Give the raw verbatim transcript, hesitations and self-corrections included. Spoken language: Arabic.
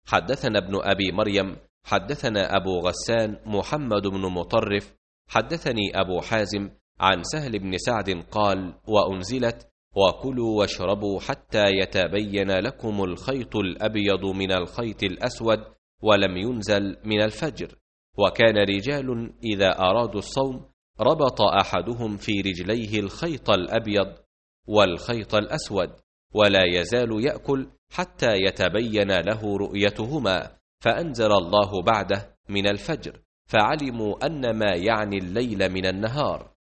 حدثنا ابن أبي مريم حدثنا أبو غسان محمد بن مطرف حدثني أبو حازم عن سهل بن سعد قال: وأنزلت: وكلوا واشربوا حتى يتبين لكم الخيط الأبيض من الخيط الأسود، ولم ينزل من الفجر. وكان رجال إذا أرادوا الصوم ربط أحدهم في رجليه الخيط الأبيض والخيط الأسود، ولا يزال يأكل حتى يتبين له رؤيتهما، فأنزل الله بعده من الفجر، فعلموا أن ما يعني الليل من النهار.